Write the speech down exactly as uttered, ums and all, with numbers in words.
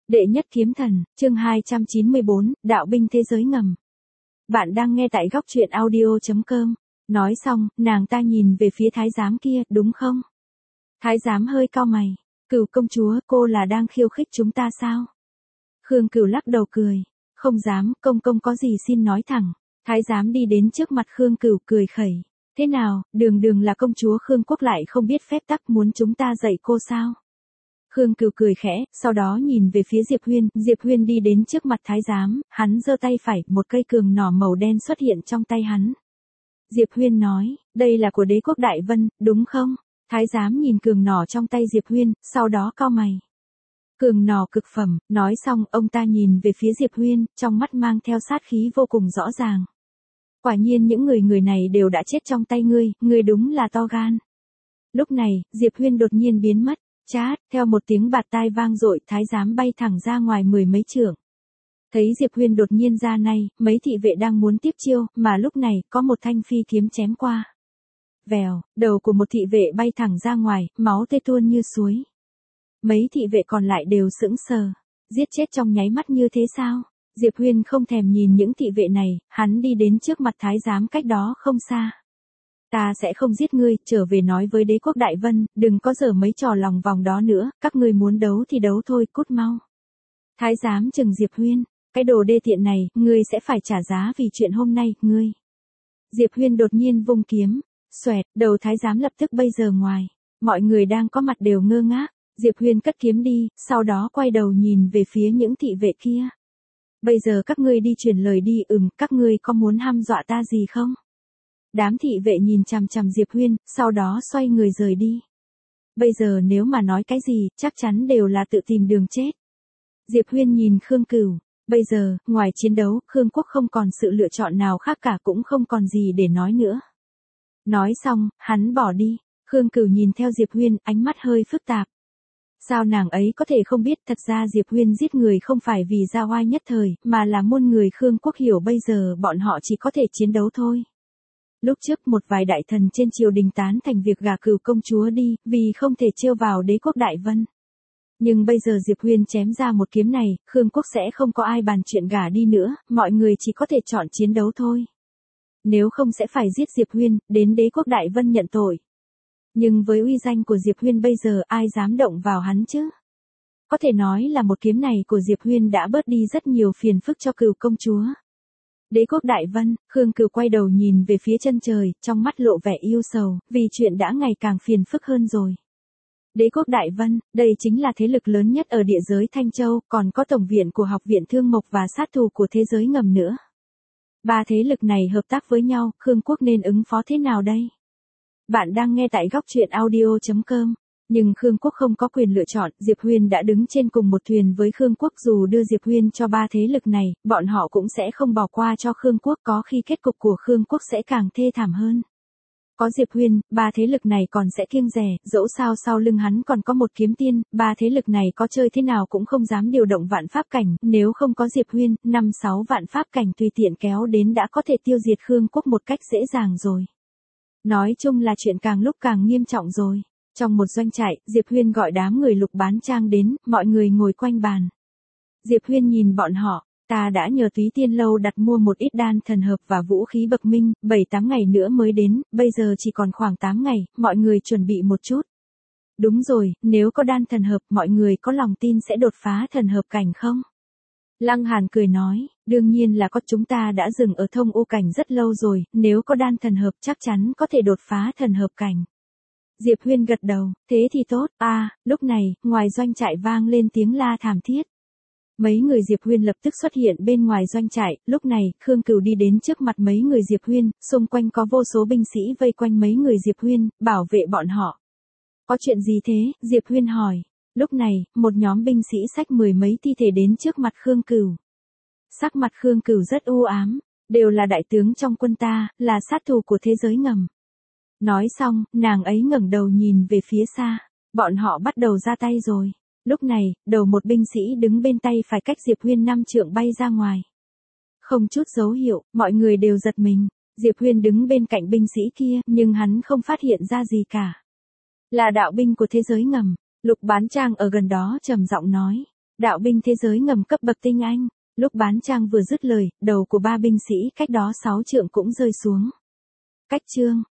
Đệ nhất kiếm thần, chương hai trăm chín mươi bốn, đạo binh thế giới ngầm. Bạn đang nghe tại góc truyện audio chấm com. Nói xong, nàng ta nhìn về phía thái giám kia, đúng không? Thái giám hơi cau mày. Cửu công chúa, cô là đang khiêu khích chúng ta sao? Khương Cửu lắc đầu cười. Không dám, công công có gì xin nói thẳng. Thái giám đi đến trước mặt Khương Cửu cười khẩy. Thế nào, đường đường là công chúa Khương Quốc lại không biết phép tắc, muốn chúng ta dạy cô sao? Khương Cửu cười khẽ, sau đó nhìn về phía Diệp Huyên, Diệp Huyên đi đến trước mặt thái giám, hắn giơ tay phải, một cây cường nỏ màu đen xuất hiện trong tay hắn. Diệp Huyên nói, đây là của đế quốc Đại Vân, đúng không? Thái giám nhìn cường nỏ trong tay Diệp Huyên, sau đó cau mày. Cường nỏ cực phẩm, nói xong ông ta nhìn về phía Diệp Huyên, trong mắt mang theo sát khí vô cùng rõ ràng. Quả nhiên những người người này đều đã chết trong tay ngươi, ngươi đúng là to gan. Lúc này, Diệp Huyên đột nhiên biến mất. Chát, theo một tiếng bạt tai vang dội, thái giám bay thẳng ra ngoài mười mấy trượng. Thấy Diệp Huyên đột nhiên ra nay, mấy thị vệ đang muốn tiếp chiêu, mà lúc này, có một thanh phi kiếm chém qua. Vèo, đầu của một thị vệ bay thẳng ra ngoài, máu tê tuôn như suối. Mấy thị vệ còn lại đều sững sờ. Giết chết trong nháy mắt như thế sao? Diệp Huyên không thèm nhìn những thị vệ này, hắn đi đến trước mặt thái giám cách đó không xa. Ta sẽ không giết ngươi, trở về nói với đế quốc Đại Vân, đừng có giở mấy trò lòng vòng đó nữa, các ngươi muốn đấu thì đấu thôi, cút mau. Thái giám trừng Diệp Huyên, cái đồ đê tiện này, ngươi sẽ phải trả giá vì chuyện hôm nay, ngươi. Diệp Huyên đột nhiên vung kiếm, xoẹt, đầu thái giám lập tức bay giờ ngoài, mọi người đang có mặt đều ngơ ngác, Diệp Huyên cất kiếm đi, sau đó quay đầu nhìn về phía những thị vệ kia. Bây giờ các ngươi đi truyền lời đi, ừm, các ngươi có muốn hăm dọa ta gì không? Đám thị vệ nhìn chằm chằm Diệp Huyên, sau đó xoay người rời đi. Bây giờ nếu mà nói cái gì, chắc chắn đều là tự tìm đường chết. Diệp Huyên nhìn Khương Cửu, bây giờ, ngoài chiến đấu, Khương Quốc không còn sự lựa chọn nào khác cả, cũng không còn gì để nói nữa. Nói xong, hắn bỏ đi. Khương Cửu nhìn theo Diệp Huyên, ánh mắt hơi phức tạp. Sao nàng ấy có thể không biết, thật ra Diệp Huyên giết người không phải vì ra oai nhất thời, mà là muôn người Khương Quốc hiểu bây giờ bọn họ chỉ có thể chiến đấu thôi. Lúc trước một vài đại thần trên triều đình tán thành việc gả Cửu công chúa đi, vì không thể trêu vào đế quốc Đại Vân. Nhưng bây giờ Diệp Huyên chém ra một kiếm này, Khương Quốc sẽ không có ai bàn chuyện gả đi nữa, mọi người chỉ có thể chọn chiến đấu thôi. Nếu không sẽ phải giết Diệp Huyên, đến đế quốc Đại Vân nhận tội. Nhưng với uy danh của Diệp Huyên bây giờ ai dám động vào hắn chứ? Có thể nói là một kiếm này của Diệp Huyên đã bớt đi rất nhiều phiền phức cho Cửu công chúa. Đế quốc Đại Vân, Khương Cửu quay đầu nhìn về phía chân trời, trong mắt lộ vẻ yêu sầu, vì chuyện đã ngày càng phiền phức hơn rồi. Đế quốc Đại Vân, đây chính là thế lực lớn nhất ở địa giới Thanh Châu, còn có tổng viện của Học viện Thương Mộc và sát thủ của thế giới ngầm nữa. Ba thế lực này hợp tác với nhau, Khương Quốc nên ứng phó thế nào đây? Bạn đang nghe tại góc truyện audio chấm com. Nhưng Khương Quốc không có quyền lựa chọn, Diệp Huyên đã đứng trên cùng một thuyền với Khương Quốc, dù đưa Diệp Huyên cho ba thế lực này, bọn họ cũng sẽ không bỏ qua cho Khương Quốc, có khi kết cục của Khương Quốc sẽ càng thê thảm hơn. Có Diệp Huyên, ba thế lực này còn sẽ kiêng dè, dẫu sao sau lưng hắn còn có một kiếm tiên, ba thế lực này có chơi thế nào cũng không dám điều động vạn pháp cảnh, nếu không có Diệp Huyên, năm sáu vạn pháp cảnh tùy tiện kéo đến đã có thể tiêu diệt Khương Quốc một cách dễ dàng rồi. Nói chung là chuyện càng lúc càng nghiêm trọng rồi. Trong một doanh trại, Diệp Huyên gọi đám người Lục Bán Trang đến, mọi người ngồi quanh bàn. Diệp Huyên nhìn bọn họ, ta đã nhờ Túy Tiên Lâu đặt mua một ít đan thần hợp và vũ khí bậc minh, bảy tám ngày nữa mới đến, bây giờ chỉ còn khoảng tám ngày, mọi người chuẩn bị một chút. Đúng rồi, nếu có đan thần hợp, mọi người có lòng tin sẽ đột phá thần hợp cảnh không? Lăng Hàn cười nói, đương nhiên là có, chúng ta đã dừng ở thông u cảnh rất lâu rồi, nếu có đan thần hợp chắc chắn có thể đột phá thần hợp cảnh. Diệp Huyên gật đầu, thế thì tốt, a à, lúc này, ngoài doanh trại vang lên tiếng la thảm thiết. Mấy người Diệp Huyên lập tức xuất hiện bên ngoài doanh trại, lúc này, Khương Cửu đi đến trước mặt mấy người Diệp Huyên, xung quanh có vô số binh sĩ vây quanh mấy người Diệp Huyên, bảo vệ bọn họ. Có chuyện gì thế, Diệp Huyên hỏi. Lúc này, một nhóm binh sĩ xách mười mấy thi thể đến trước mặt Khương Cửu. Sắc mặt Khương Cửu rất u ám, đều là đại tướng trong quân ta, là sát thủ của thế giới ngầm. Nói xong, nàng ấy ngẩng đầu nhìn về phía xa, bọn họ bắt đầu ra tay rồi. Lúc này, đầu một binh sĩ đứng bên tay phải cách Diệp Huyên năm trượng bay ra ngoài. Không chút dấu hiệu, mọi người đều giật mình. Diệp Huyên đứng bên cạnh binh sĩ kia, nhưng hắn không phát hiện ra gì cả. Là đạo binh của thế giới ngầm. Lục Bán Trang ở gần đó trầm giọng nói. Đạo binh thế giới ngầm cấp bậc tinh anh. Lúc bán trang vừa dứt lời, đầu của ba binh sĩ cách đó sáu trượng cũng rơi xuống. Cách chương.